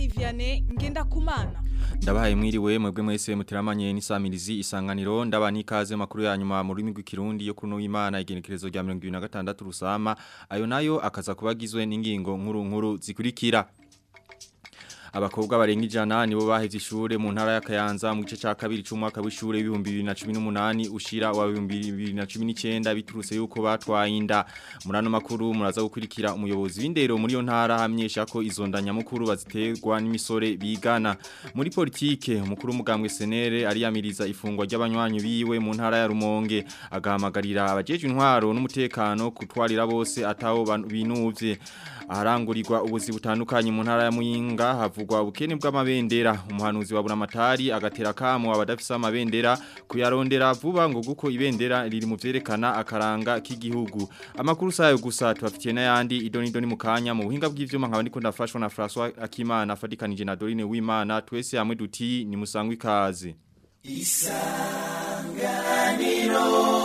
Jean-Marie Vianney Ngendakumana. Ndabahaye mwiriwe mwebwe mwese mutiramanye n'isamirizi isanganiro ndabani ikaze makuru ya nyuma mu rurimi rw'ikirundi yo kuno w'Imana igenekerezo rya 2026 rusama ayo nayo akaza kubagizwe n'ingingo nkuru zikurikira. Abakobwa barenga ijana nibo baheze ishure mu ntara ya Kayanza mu gice ca kabiri c'umwaka w'ishure 2018 ushira wa 2019 biturutse yuko batwaye inda. Murano makuru muraza gukurikira umuyobozi w'indero muri yo ntara hamyesha ko izo ndanyamukuru baziterwa n'imisore bigana. Muri politike umukuru mugambwe senere ariyamiriza ifungwa ry'abanywanyi biwe mu ntara ya Rumonge agahamagarira abajeje intwaro n'umutekano kutwarira bose ataho binuvye. Aharangurirwa ubuzi butandukanye mu ntara ya Muyinga havugwa ubukene bw'amabendera umuhanuzi wa Buramatari agatera kamo abadafisa amabendera kuyarondera vuba ngo guko ibendera riri mu vyerekana akaranga k'igihugu. Amakuru sayo gusa tubafitiye n'ayandi idoni mukanya mu buhinga bw'ivyuma nkaba ndiko ndafashwa na François Akimana afadikanije na Dorine Wimana twese hamwe duti ni musangwe ikaze. Isanganiro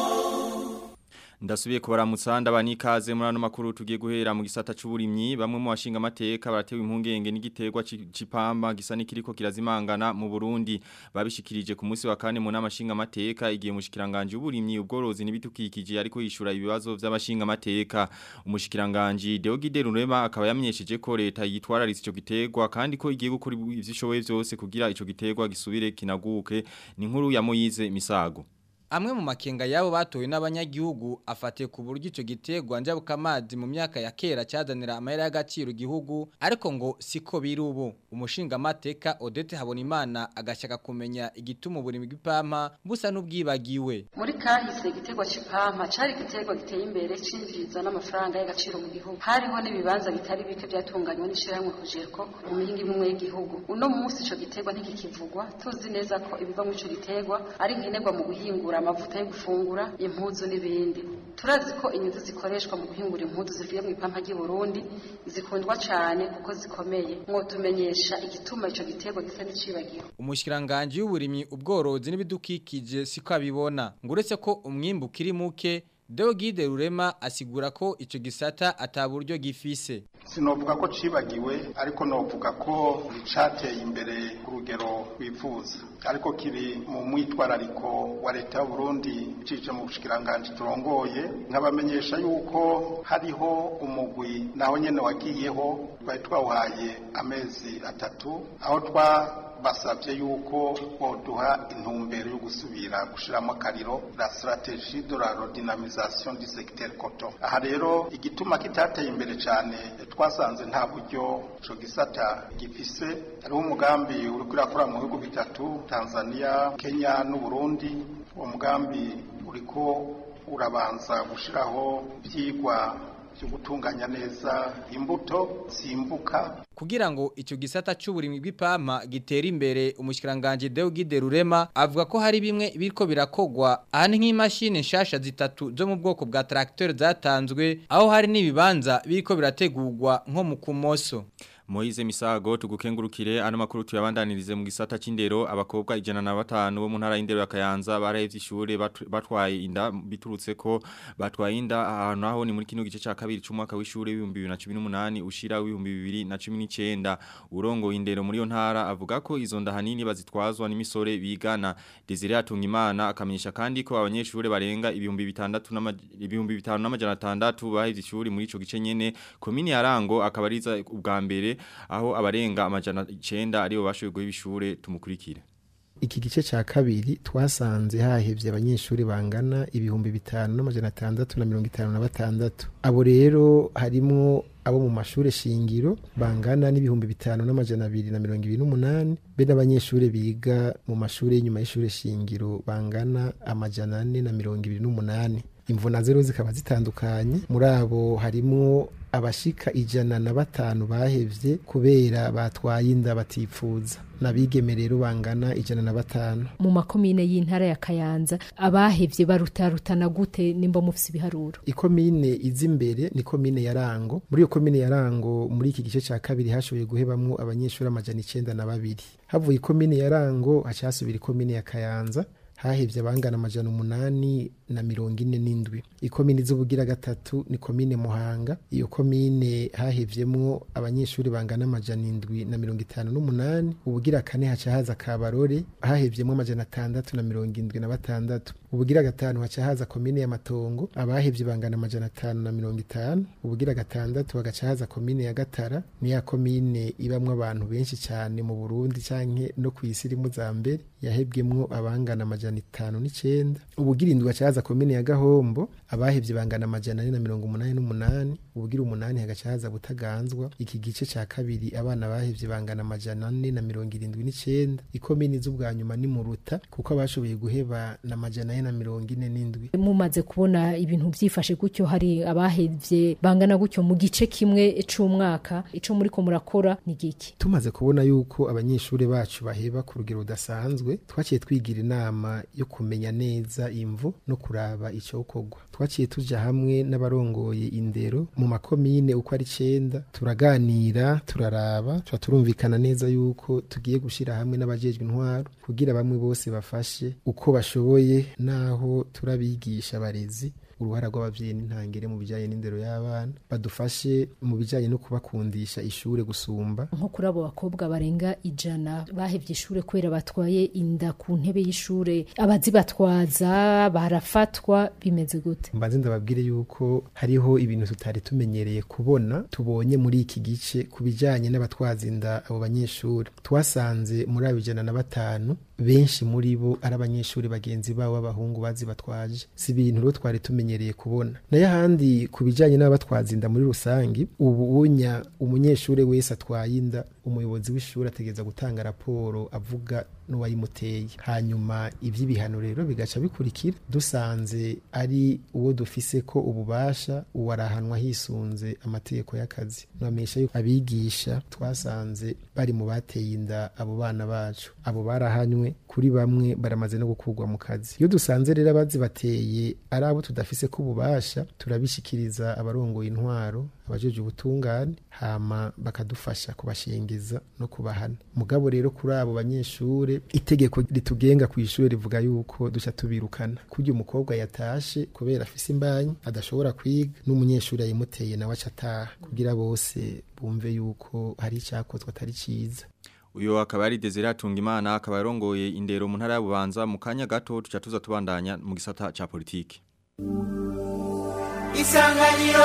Ndasubiye kubaramutsa ndabani ikaze muri ano makuru tugiye guhera mu gisata c'uburimyi bamwe mu bashinga amateka baratewe impungenge n'igiterwa c'ipamba gisa n'ikiriko kirazimangana mu Burundi babishikirije ku munsi wa kane mu namashinga amateka igiye mushikiranganje uburimyi ubworozi n'ibitukikije ariko yishura ibibazo by'abashinga amateka umushikiranganje Deogide Rurema akaba yamenyesheje ko leta yitwararitse ico giterwa kandi ko igiye gukora ivyishoboye byose kugira ico giterwa gisubire kinaguke ni nkuru ya Moyize Misago. Amwe mu makenga yabo batowe n'abanyagihugu afatiye ku buryo ico giterwa njabukamazi mu myaka ya kera cyazanira amahera y'agaciro igihugu ariko ngo siko biri ubu umushinga amateka Odette Habonimana agashaka kumenya igituma uburimi bw'ipampa busa n'ubwibagiwe. Muri kahise igiterwa c'ipampa cari igiterwa giteye imbere cinjiriza n'amafaranga y'agaciro mu gihugu hariho n'ibibanza bitari bike byatunganywe n'ishiramwe kujerko mu mihinga imwe y'igihugu. Uno munsi ico giterwa ntikikivugwa tuzi neza ko ibiva mu ico giterwa ari nkenerwa mu guhingura amavuta yo gufungura impuzu n'ibindi. Turazi ko inyuzi zikoreshwa mu guhingura impuzu zivuye mu ipampa ry'i Burundi zikundwa cyane kuko zikomeye. Ngo tumenyesha igituma ico giterwa gisa n'icibagiwe. Umushikiranganje y'uburimyi ubworozi n'ibidukikije siko abibona. Nguretse ko umwimbu kiri muke Deogide Rurema asigura ko ico gisata ataburyo gifise. Sinovuga ko cibagiwe ariko novuga ko icateye imbere ku rugero wifuza ariko kiri mu mwitwarariko wa leta y'u Burundi cice mu bushikiranganje turongoye nkabamenyesha yuko hariho umugwi naho nyene wagiyeho twawuhaye amezi 3 aho basabye yuko boduha intumbero yo gusubira gushiramo kariro la stratégie de la redynamisation du secteur coton. Aha rero igituma kitateye imbere cyane twasanze nta buryo ico gisata gifise ari umugambi uri kurakora mu bihugu bitatu Tanzania, Kenya n'u Burundi. Uwo mugambi uriko urabanza gushiraho vyigwa cyo gutunganya neza imbuto simbuka kugira ngo icyo gisata c'uburimyi bw'ipampa gitera imbere. Umushikiranganje Deogide Rurema avuga ko hari bimwe biriko birakogwa ahani nk'imashini nshasha zitatu zo mu bwoko bwa tracteur zatanzwe aho hari n'ibibanza biriko birategurwa nko mu Kumoso. Moize Misago tugukengurukire ano makuru tuyabandanirize mu gisata c'indero abakobwa 105 bo mu ntara y'indero ya Kayanza barahevye ishure batwaye inda biturutse ko batwaye inda ahantu aho ni muri kino gice ca kabiri c'umwaka w'ishure 2018 ushira 2019 urongo indero muri yo ntara avuga ko izo nda hanini bazitwazwa n'imisore bigana. Desire Atungimana akamenyesha kandi ko abanyeshure barenga 2500 bahevye ishure muri ico gice nyene komini ya Rango akabariza ubwa mbere aho abarenga amajana 9 aribo bashoboye guhibishure tumukurikire. Iki gice ca kabiri twasanze hahevye abanyeshuri bangana 5656. Abo rero harimo abo mu mashure shingiro bangana n'5228 be n'abanyeshure biga mu mashure y'inyuma y'ishure shingiro bangana 428. Imvuna zero zikaba zitandukanye muri abo harimo abashika 105 bahevye kubera batwaye inda batipfuza nabigeme rero bangana 105. Mu makomine y'intara ya Kayanza abahevye barutarutana gute nimba mufise ibiharuro? Ikomine izimbere ni komine ya Rango. Muri iyo komine ya Rango muri iki gice ca kabiri hashoboye guhebamwo abanyeshuri 902. Havuye ikomine ya Rango hacasubira ikomine ya Kayanza hahevye abangana 847. Ikomine z'ubugira gatatu ni komine Muhanga, iyo komine hahevyemwo abanyeshuri bangana 758. Ubugira kane haca haza Kabarore, hahevyemwo 676. Ubugira gatanu haca haza komine ya Matongo, abahevye bangana 550. Ubugira gatandatu bagaca haza komine ya Gatara, ni ya komine ibamwo abantu benshi cyane mu Burundi canke no kw'isi iri mu zambere, yahebwemwo abangana 509. Ubugira indwi haca haza komine ya Gahombo, abahevye bangana 488. Ubugira umunani hagaca haza Butaganzwa, iki gice ca kabiri abana bahevye bangana 479. Ikomine z'ubwanyuma ni Muruta, kuko abashoboye guheba na 447. Mumaze kubona ibintu byifashe gutyo, hari abahevye bangana gutyo mu gice kimwe c'umwaka, ico muri ko murakora ni giki? Tumaze kubona yuko abanyeshuri bacu baheba ku rugero rudasanzwe, twaciye twigira inama yo kumenya neza imvu no kuraba ico kogwa. Twaciye tuja hamwe n'abarongoye indero mu makomine uko ari 9, turaganira, turaraba, turumvikana neza yuko tugiye gushira hamwe n'abajejwe intwaro kugira bamwe bose bafashe uko bashoboye, naho turabigisha abarezi uruhara rw'abavyeyi n'intangere mu bijanye n'indero y'abana, badufashe mu bijanye no kubakundisha ishure gusumba. Nko kuri abo bakobwa barenga 100 bahevye ishure kubera batwaye inda ku ntebe y'ishure, abazibatwaza barafatwa, bimeze gute? Mbanze ndababwire yuko hariho ibintu tutari tumenyereye kubona, tubonye muri iki gice ku bijanye n'abatwaza inda abo banyeshuri. Twasanze muri abo 105 benshi muri bo ari abanyeshuri bagenzi babo b'abahungu bazibatwaje. Si ibintu rero twari tumenyereye kubona. Nayo handi ku bijanye n'abatwaza inda muri rusangi, ubunya umunyeshuri wese atwaye inda, umuyobozi w'ishuri ategeza gutanga raporo avuga n'uwayimuteye. Hanyuma ivy'ibihano rero bigaca bikurikira, dusanze ari uwo dufise ko ububasha uwarahanwa hisunze amategeko y'akazi. Nwamesha yuko abigisha twasanze bari mu bateye inda abo bana bacu, abo barahanywe, kuri bamwe baramaze no gukurwa mu kazi. Iyo dusanze rero abazi bateye ari abo tudafise ko ububasha, turabishikiriza abarongoye intwaro, abajeje ubutungane, hama bakadufasha kubashengeza no kubahana. Mugabo rero kuri abo banyeshure, itegeko ritugenga ku ishure rivuga yuko duca tubirukana. Kurya umukobwa yatashe kubera afise imbanyi adashobora kwiga, n'umunyeshuri yimuteye nawe acataha, kugira bose bumve yuko hari icyakozwe atari ciza. Uyo akaba ari Desire Hatungimana, akaba yarongoye indero mu ntara ya Bubanza. Mu kanya gato tuca tuza tubandanya mu gisata ca politiki. Isanganiro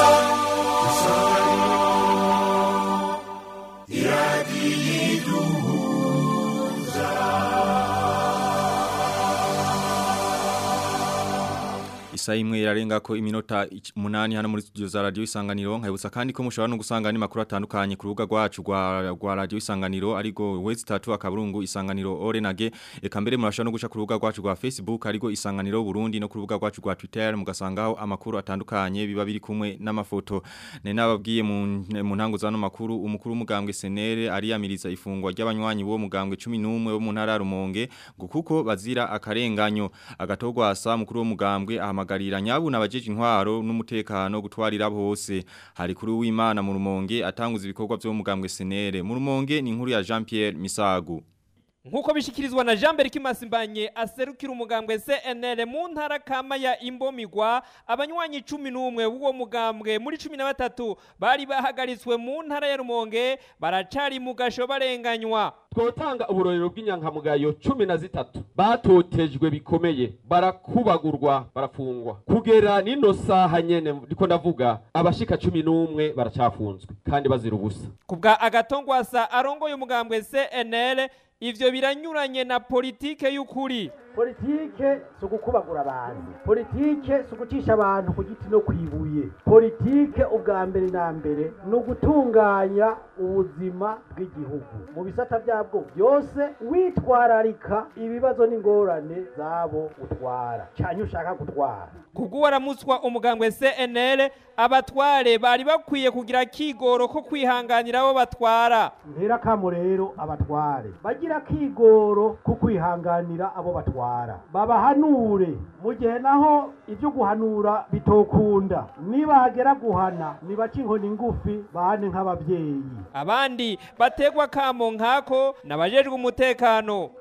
Isa imwe irarenga ko iminota 8 hano muri studio za Radio Isanganiro. Nkayibutsa kandi ko mushobora no gusanga ni makuru atandukanye ku rubuga rwacu rwa Radio Isanganiro, arigo West3 akaburungu Isanganiro Orenage. Eka mbere murashobora no guca ku rubuga rwacu rwa Facebook arigo Isanganiro Burundi, no ku rubuga rwacu rwa Twitter mugasangaho amakuru atandukanye biba biri kumwe n'amafoto. Ne nababwiye mu ntango zano makuru, umukuru w'umugambwe Senere ariyamiriza ifungwa ry'abanywanyi bo mugambwe 11 bo mu ntara Rumonge ngo kuko bazira akarenganyo. Agatogwa asa mukuru w'umugambwe ahamagarira nyabu n'abajeje intwaro n'umutekano gutwarira bose. Hari kuri w'Imana mu Rumonge atanguza ibikorwa byo mugambwe Senere. Mu Rumonge ni inkuru ya Jean Pierre Misago. Nkuko bishikirizwa na Jean Berki Masimbanye aserukira umugambwe CNL mu ntara kama ya Imbomigwa, abanywanyi 11 b'uwo mugambwe muri 13 bari bahagaritswe mu ntara ya Rumonge baracari mu gasho barenganywa. Twotanga uburorero bw'inyankamugayo 13 batotejwe bikomeye, barakubagurwa, barafungwa. Kugera nino saha nyene ndiko ndavuga abashika 11 baracafunzwe kandi bazira ubusa. Kubwa Agatongwasa arongoye umugambwe CNL, ivyo biranyuranye na politike y'ukuri. Politike sugukubagura abantu, politike sugucisha abantu ku giti no kwibuye, politike ubwa mbere na mbere no gutunganya ubuzima bw'igihugu mu bisata byabwo byose, witwararika ibibazo n'ingorane zabo utwara cyane ushaka gutwara. Kubwo waramutswa umugambwe CNL, abatware bari bakwiye kugira kigoro ko kwihanganira abo batwara. Ntera kamo rero abatware bagira kigoro ko kwihanganira abo batwara, babahanure mu gihe naho ibyo guhanura bitokunda, niba hagera guhana nibaca inkoni ngufi bahane nk'ababyeyi. Abandi bategwa kamo nkako n'abajejwe umutekano.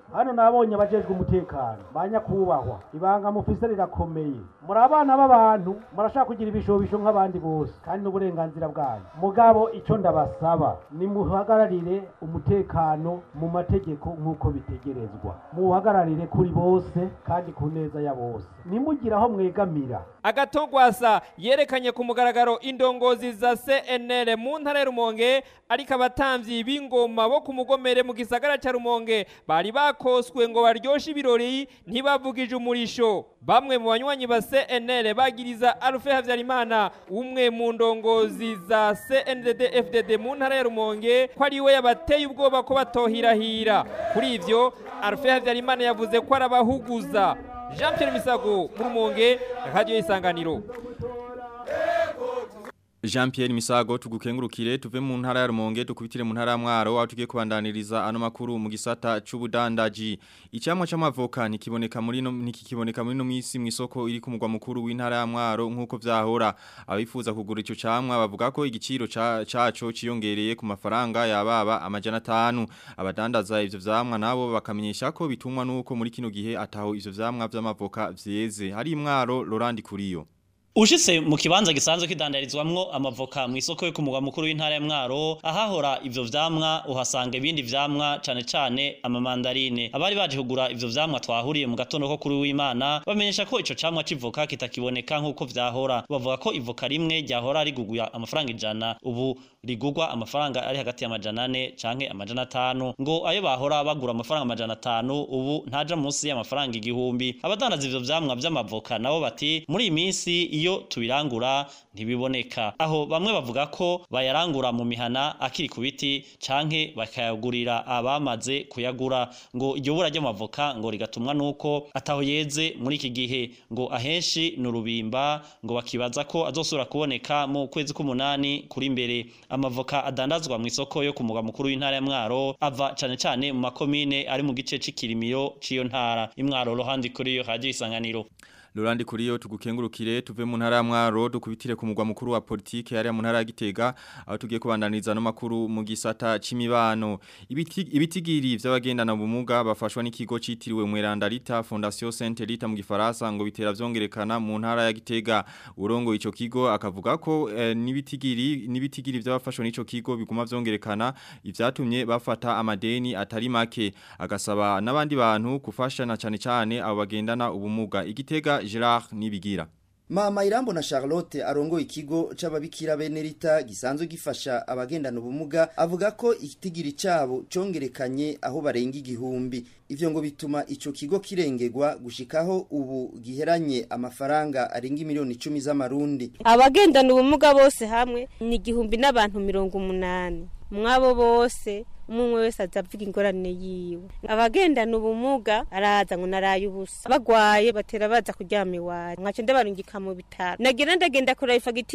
hano nabonye abajejwe umutekano banyakubahwa ibanga mufise rirakomeye muri abana b'abantu murashaka kugira ibishobisho nk'abandi bose kandi n'uburenganzira bwanyu mugabo ico ndabasaba ni muhagararire umutekano mu mategeko nk'uko bitegerezwa muhagararire kuri bose kandi ku neza ya bose nimugira aho mwegamira. Agatongwasa yerekanye ku mugaragaro indongozi za CNL mu ntara ya Rumonge ariko abatamvyi b'ingoma bo ku mugomere mu gisagara ca Rumonge bari bakoswe ngo baryoshe ibirori ntibavugije umurisho. Bamwe mu banywanyi ba CNL bagiriza Alpha Havyarimana umwe mu ndongozi za CNDD FDD mu ntara ya Rumonge ko ari we yabateye ubwoba ko batohirahira. Kuri ivyo Alpha Havyarimana yavuze ko arabahuguza. Jean Pierre Misago mu Rumonge, Radio Isanganiro. Jean Pierre Misago tugukengurukire tuve mu ntara ya Rumonge tukubitire mu ntara ya Mwaro aho tugiye kubandaniriza ano makuru mu gisata c'ubudandaji. Icamwa c'amavoka nikiboneka muri no misi mu isoko iri ku mugwa mukuru w'intara ya Mwaro nkuko vyahora. Abifuza kugura ico camwa bavuga ko igiciro caco ciyongereye ku mafaranga yababa amajana 5. Abadandaza ivyo vyamwa nabo bakamenyesha ko bitumwa nuko muri kino gihe ataho ivyo vyamwa vy'amavoka vyeze. Hari Mwaro Laurent Kuriyo. Ushitse mu kibanza gisanzwe kidandarizwamwo amavoka mu isoko yo ku mugwa mukuru w'intara ya Mwaro ahahora ivyo vyamwa uhasanga ibindi vyamwa cane amamandarine. Abari baje kugura ivyo vyamwa twahuriye mu gatondo ko kuri w'Imana bamenyesha ko ico camwa civoka kitakiboneka nkuko vyahora. Bavuga ko ivoka rimwe ryahora rigugwa amafaranga 100 ubu rigugwa amafaranga ari hagati ya 400 canke amajana 5 ngo ayo bahora bagura amafaranga amajana 5 ubu ntaja munsi y'amafaranga 1000. Abadandaza ivyo vyamwa vy'amavoka nabo bati muri iyi minsi iyo tubirangura ntibiboneka. Aho bamwe bavuga ko bayarangura mu mihana akiri ku biti canke bakayagurira abamaze kuyagura ngo iryo bura ry'amavoka ngo rigatumwa nuko ataho yeze muri iki gihe ngo ahenshi n'urubimba ngo bakibaza ko azosura kuboneka mu kwezi k'umunani kuri imbere. Amavoka adandazwa mu isoko yo ku mugwa mukuru w'intara ya Mwaro ava cane mu makomine ari mu gice c'Ikirimiro ciyo ntara. Imwaro Rohandi kuri yo Radio Isanganiro. Lorandi kuriyo tugukengurukire tuve mu ntara ya Mwaro dukubitire ku mugwa mukuru wa politike yari mu ntara ya Gitega aho tugiye kubandaniza no makuru mu gisata c'imibano. Ibitigiri vy'abagendana ubumuga bafashwa n'ikigo citiriwe Mweranda Rita Fondation Sainte Rita mu gifaransa ngo bitera vyongerekana mu ntara ya Gitega. Urongo ico kigo akavuga ko nibitigiri vy'abafashwa n'ico kigo biguma vyongerekana ivyatumye bafata amadeni atari make. Agasaba n'abandi bantu kufasha na cane abo bagendana ubumuga. Igitega Gerard Nibigira. Mama Irambo na Charlotte arongo ikigo c'ababikira Benerita gisanzwe gifasha abagendana ubumuga avuga ko ikitigiri cabo congerekanye aho barenga 1000. Ivyo ngo bituma ico kigo kirengegwa gushikaho ubu giheranye amafaranga arenga miliyoni 10 z'amarundi. Abagendana ubumuga bose hamwe ni 1000 n'abantu 180. Mwabo bose umwe wese azavuga ingorane yiwe. Abagendana ubumuga araza ngo naraye ubusa bagwaye batera baza kuryama iwacu nkace ndabarungika mu bitaro nagira ndagenda kora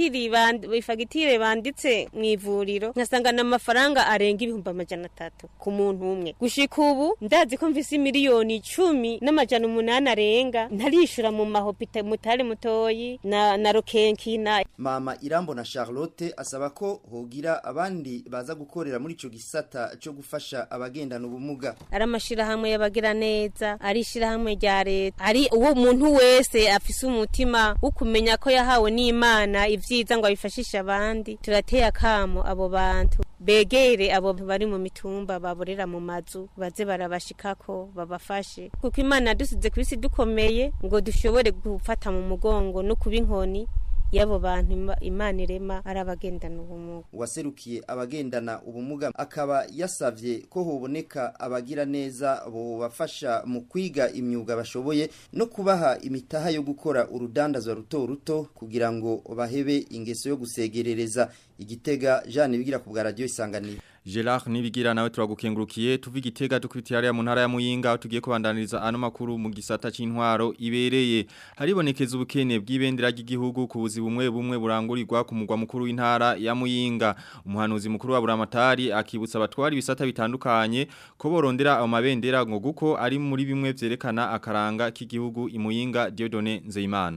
ifagitire banditse mu ivuriro nkasanga n'amafaranga arenga 300 ku muntu umwe gushika ubu ndazi ko mvise miliyoni 10 n'amajana 8 arenga ntarishura mu mahopita mutare mutoyi na rokenki na Mama Irambo na Charlotte asaba ko hogira abandi baza gukorera muri ico gisata cyo gufasha abagendana ubumuga. Aramashira hamwe yabagira neza, arishira hamwe rya leta. Ari uwo muntu wese afise umutima wo kumenya ko yahawe n'Imana ivyiza ngo abifashisha abandi. Turateye akamo abo bantu begere abo bari mu mitumba baborera mu mazu baze barabashikako babafashe. Kuko Imana dusize kwisi dukomeye ngo dushobore gufata mu mugongo no kuba inkoni yabo bantu Imana irema arabagendana ubumuga. Waserukiye abagendana ubumuga akaba yasavye ko hoboneka abagira neza bo bafasha mu kwiga imyuga bashoboye no kubaha imitaha yo gukora urudandazwa ruto kugira ngo bahebe ingeso yo gusegerereza. Igitega Jean bigira ku bwa Radio Isanganiro. Gerard Nibigira nawe turagukengurukiye tuvi Gitega tukwitira mu ntara ya Muyinga tugiye kubandaniriza ano makuru mu gisata c'intwaro ibereye. Haribonekeza ubukene bw'ibendera ry'igihugu ku buzi bumwe burangurirwa ku mugwa mukuru w'intara ya Muyinga. Umuhanuzi mukuru wa Buramatari akibutsa abatwari ibisata bitandukanye ko borondera ayo mabendera ngo guko ari muri bimwe vyerekana akaranga k'igihugu i Muyinga. Dieudonné Nzeyimana.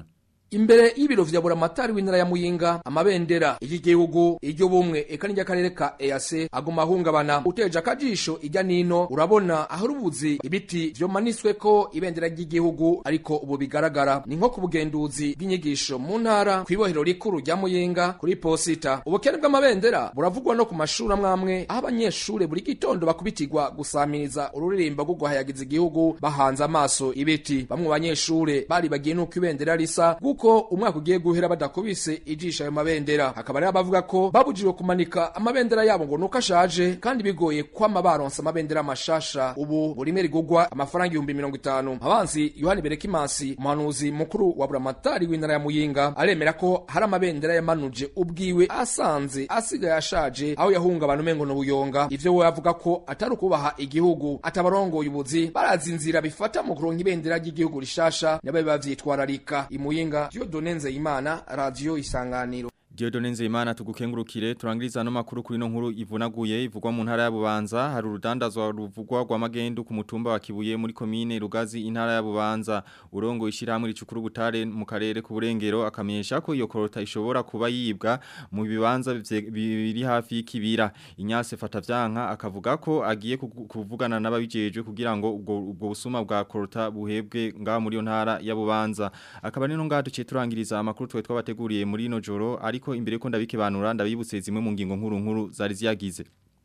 imbere y'ibiro vya buramatari w'intara ya Muyinga amabendera y'igihugu iryo bumwe eka n'iryakarere ka EAC aguma ahungabana uteje akajisho ijya nino urabona aho rubuzi ibiti vyomaniswe ko ibendera ry'igihugu ariko ubu bigaragara ni nko ku bugenduzi bw'inyigisho mu ntara kwibohero rikuru rya Muyinga kuri posita ubukene bw'amabendera buravugwa no ku mashuri amwamwe aho abanyeshure buri gitondo bakubitirwa gusamiriza ururirimbo rwo guhayagiza igihugu bahanze amaso ibiti bamwe banyeshure bari bagiye nuko ibendera risa guko umwaka ugiye guhera badakubise ijisha ayo mabendera hakaba rero bavuga ko babujijwe kumanika amabendera yabo ngo nuko ashaje kandi bigoye kwama baronsa amabendera mashasha ubu buri meri gugwa amafaranga 50. Abanzi Yohani Berekimansi umuhanuzi mukuru wa buramatari w'intara ya Muyinga aremera ko hari amabendera yamanuje ubwiwe asanze asigaye ashaje aho yahunga abantu mengo no buyonga ivyo we avuga ko atari kubaha igihugu atabarongoye ubuzi barazinzira bifata mu kuronka ibendera ry'igihugu rishasha nabe bavyitwararika imuyinga Dieudonne Nzeyimana Radio Isanganiro. Dieudonne Nzeyimana tugukengurukire turangiriza no makuru kuri no nkuru ivunaguye ivugwa mu ntara ya Bubanza hari urudandazwa ruvugwa rwa magendu ku mutumba wa Kibuye muri komine Rugazi intara ya Bubanza urongo ishiramwe ricukuru butare mu karere ku burengero akamenyesha ko iyo korota ishobora kuba yibwa mu bibanza biri hafi y'ikibira Inyase Fatavyanka akavuga ko agiye kuvugana n'ababijejwe kugira ngo ubwo busuma bwa korota buhebwe nga muri yo ntara ya Bubanza akaba nino ngaho duciye turangiriza amakuru twe twabateguriye muri no joro ariko imbere ko ndabikibanura ndabibutse zimwe mu ngingo nkuru zari ziyagize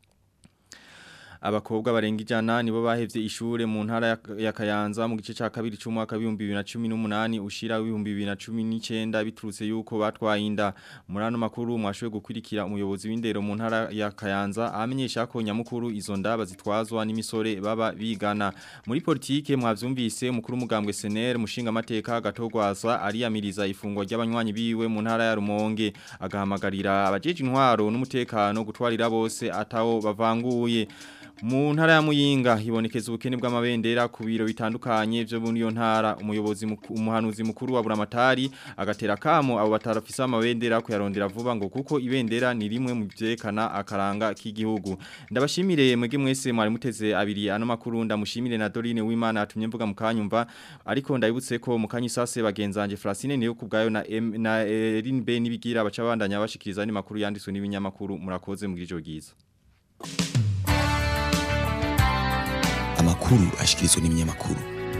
abakobwa barenga ijana nibo bahevye ishure mu ntara ya Kayanza mu gice ca kabiri c'umwaka 2018 ushira 2019 biturutse yuko batwaye inda murano makuru mwashowe gukurikira umuyobozi w'indero mu ntara ya Kayanza amenyesha ko nyamukuru izo ndaba zitwazwa n'imisore baba bigana muri politike mwavyumvise mukuru mugambwe SNL mushinga amateka gatogwaza ariyamiriza ifungwa ry'abanywanyi biwe mu ntara ya Rumonge agahamagarira abajeje intwaro n'umutekano gutwarira bose ataho bavanguye mu ntara ya Muyinga hibonekeza ubukene bw'amabendera ku biro bitandukanye byo muri yo ntara umuhanuzi mukuru wa buramatari agatera kamo abo batarafise amabendera kuyarondera vuba ngo kuko ibendera ni rimwe mu byerekana akaranga k'igihugu ndabashimire mwege mwese mwari muteze abiri ano makuru ndamushimire na Dorine Wimana atumye mvuga mukanyumva ariko ndabibutse ko mukanyisase bagenzanje Francine niyo kubgayo na Erin B nibigira abacabandanya bashikiriza ni makuru yanditswe n'ibinyamakuru murakoze mu gijo giza amakuru ashikirizwa n'ibinyamakuru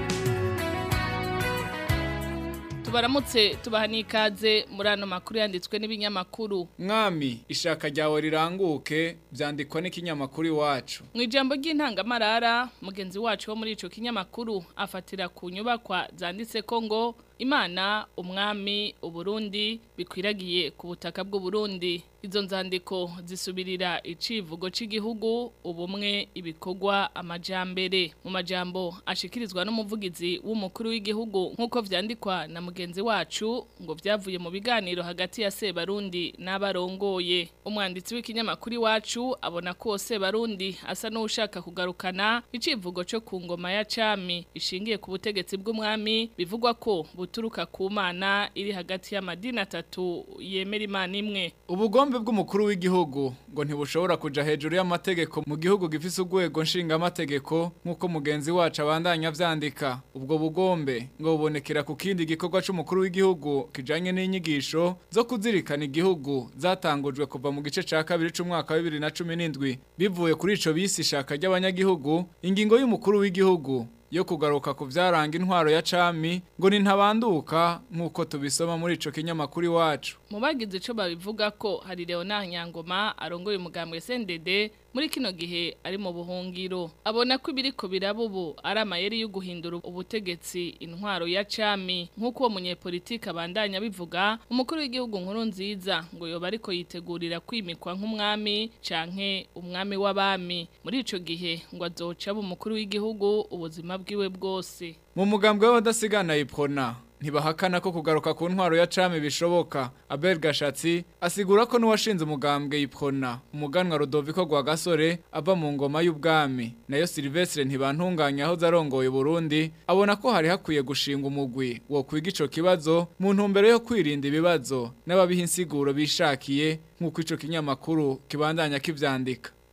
tubaramutse tubahanikaze muri ano makuru yanditswe n'ibinyamakuru mwami ishaka ryawe riranguke byandikwa n'ikinyamakuru iwacu mu ijambo ry'intangamarara mugenzi wacu wo muri ico kinyamakuru afatira ku nyubakwa zanditse ko ngo Imana umwami uburundi bikwiragiye ku butaka bw'u Burundi izo nzandiko zisubirira icivugo c'igihugu ubumwe ibikorwa amajambere mu majambo ashikirizwa n'umuvugizi w'umukuru w'igihugu nkuko vyandikwa na mugenzi wacu ngo vyavuye mu biganiro hagati ya Sebarundi n'abarongoye umwanditsi w'ikinyamakuru wacu abona ko Sebarundi asa n'ushaka kugarukana icivugo cyo ku ngoma ya cami ishingiye ku butegetsi bw'umwami bivugwa ko buturuka ku Mana iri hagati y'amadini atatu yemera Imana imwe ubugombe bw'umukuru w'igihugu ngo ntibushobora kuja hejuru y'amategeko mu gihugu gifise urwego nshinga amategeko nkuko mugenzi wacu abandanya vyandika ubwo bugombe ngo bubonekera ku kindi gikorwa c'umukuru w'igihugu kijanye n'inyigisho zo kuzirikana igihugu zatangujwe kuva mu gice ca kabiri c'umwaka wa 2017 bivuye kuri ico bisi ishaka ry'abanyagihugu ingingo y'umukuru w'igihugu yo kugaruka ku vyaranga intwaro ya cami ngo nintabanduka nkuko tubisoma muri ico kinyamakuru iwacu mu bagize ico babivuga ko hari Leonard Nyangoma arongoye umugambwe SNDD muri kino gihe ari mu buhungiro abona ko ibiriko birabubu ari amayeri yo guhindura ubutegetsi intwaro ya cami nkuko uwo munyepolitike abandanya bivuga umukuru w'igihugu nkuru nziza ngo yoba ariko yitegurira kwimikwa nk'umwami canke umwami w'abami muri ico gihe ngo azoca umukuru w'igihugu ubuzima bwiwe bwose mu mugambwe w'abadasigana iprona ntibahakana ko kugaruka ku ntwaro ya cami bishoboka Abel Gashatsi asigura ko n'uwashinze umugambwe iprona umuganwa Rodoviko Rwagasore ava mu ngoma y'ubwami nayo Silvestre ntibantunganya aho zarongoye Burundi abona ko hari hakwiye gushinga umugwi wo kwiga ico kibazo mu ntumbero yo kwirinda ibibazo n'ababiha insiguro bishakiye nk'uko ico kinyamakuru kibandanya kivyandika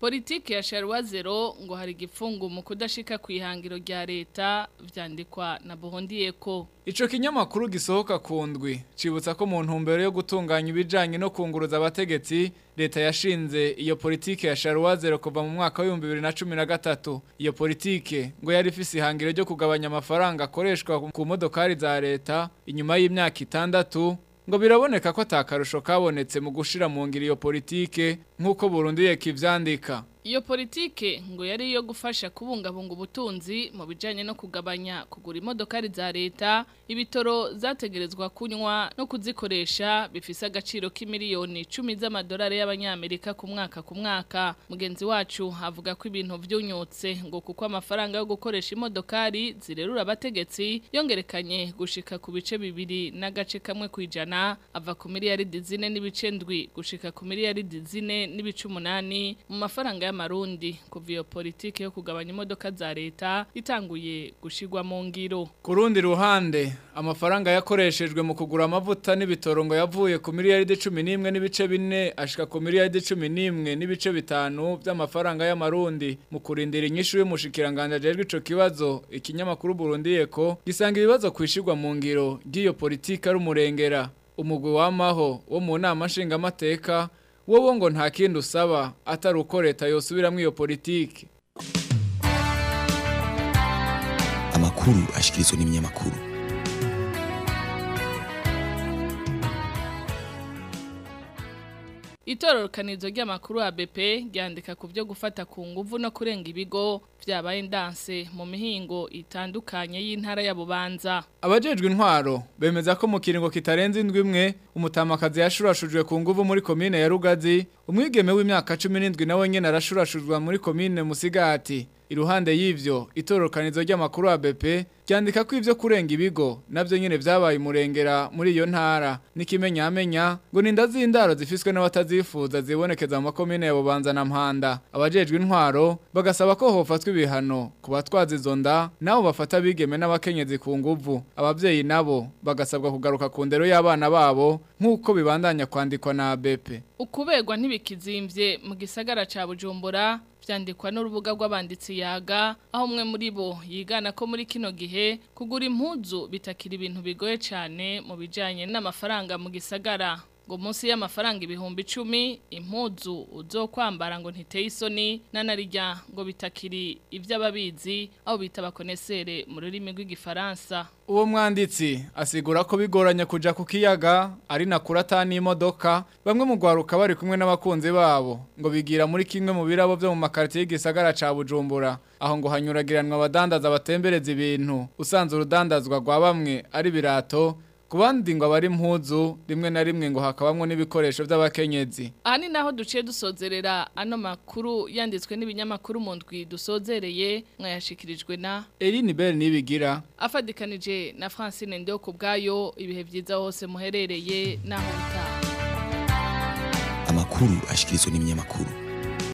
Politike ya Sharwa Zero ngo hari gifungu mu kudashika kwihangiro rya leta vyandikwa na Buhondiyeko. Ico kinyamakuru gisohoka kundwi cibutsa ko mu ntumbero yo gutunganya ibijanye no kunguruza abategetsi leta yashinze iyo politike ya Sharwa Zero kuva mu mwaka wa 2013. Iyo politike ngo yari ifise ihangiro ryo kugabanya amafaranga akoreshwa ku modokari za leta inyuma y'imyaka 6 ngo biraboneka ko atakarusho kabonetse mu gushira mu ngiro iyo politike nkuko Burundiyeko ivyandika. Iyo politike ngo yari iyo gufasha kubungabunga ubutunzi mu bijanye no kugabanya kugura imodokari za leta, ibitoro zategerezwa kunywa no kuzikoresha bifise agaciro k'imiliyoni 10 z'amadolari y'abanyamerika ku mwaka. Mugenzi wacu avuga ko ibintu vyunyutse ngo kuko amafaranga yo gukoresha imodokari zirerura abategetsi yongerekanye gushika ku bice 2 n'agace kamwe kwijana ava ku miliyaridi 4 n'ibice 7 gushika ku miliyaridi 4 n'ibice 8 mu mafaranga y'amarundi kuva iyo politike yo kugabanya imodoka za leta itanguye gushigwa mu ngiro. Ku rundi ruhande amafaranga yakoreshejwe mu kugura amavuta n'ibitoro ngo yavuye ku miliyaridi 11 n'ibice 4 ashika ku miliyaridi 11 n'ibice 5 by'amafaranga y'amarundi mu kurindira inyishu y'umushikiranganje ajejwe ico kibazo. Ikinyamakuru Burundiyeko gisanga ibibazo kwishigwa mu ngiro giyo politike ari umurengera. Umugwi w'amaho wo mu nama nshingamateka wowe ngo nta kindi usaba atari uko leta yosubiramwo iyo politike. Amakuru ashikirizwa n'ibinyamakuru. Itororokanizo ry'amakuru ABP ryandika ku byo gufata ku nguvu no kurenga ibigo vyabaye indanse mu mihingo itandukanye y'intara ya Bubanza. Abajejwe intwaro bemeza ko mu kiringo kitarenze indwi imwe umutamakazi yashurashujwe ku nguvu muri komine ya Rugazi, umwigeme w'imyaka 17 nawe nyene arashurashujwa muri komine Musigati. Iruhande y'ivyo itororokanizo ry'amakuru ABP ryandika ko ivyo kurenga ibigo navyo nyene vyabaye umurengera muri iyo ntara. Nikimenyamenya ngo ninda z'indaro zifiswe n'abatazifuza zibonekeza mu makomine ya Bubanza na Mpanda. Abajejwe intwaro bagasaba ko hofatwa ibihano ku batwaza izo nda nabo bafata bigeme n'abakenyezi ku nguvu. Abavyeyi nabo bagasabwa kugaruka ku ndero y'abana babo nk'uko bibandanya kwandikwa na ABP. Ukubegwa ntibikizimvye mu gisagara ca Bujumbura vyandikwa n'urubuga rw'abanditsi Yaga, aho umwe muri bo yigana ko muri kino gihe kugura impuzu bitakira ibintu bigoye cyane mu bijanye n'amafaranga mu gisagara. Ngo munsi y'amafaranga 10,000 impuzu uzokwambara ngo ntiteye isoni nanarijya ngo bitakiri ivy'ababizi aho bita bakonesere mu rurimi rw'igifaransa. Uwo mwanditsi asigura ko bigoranye kuja ku kiyaga ari nakurata n'imodoka, bamwe mu gwaruka bari kumwe n'abakunzi babo ngo bigira muri kimwe mu birabo byo mu makartier y'igisagara ca Bujumbura, aho ngo hanyuragiranwa abadandaza batembereza ibintu usanze urudandazwa rwa bamwe ari birato kubandi ngo abari impuzu rimwe na rimwe ngo hakabamwo n'ibikoresho by'abakenyezi. Ani naho duciye dusozerera ano makuru yanditswe n'ibinyamakuru mu ndwi dusozereye mwayashikirijwe na Eline Bell nibigira afadikanije na Francine Ndeo kubgayo. Ibihe byiza hose muherereye naho uta. Amakuru ashikirizwa n'ibinyamakuru.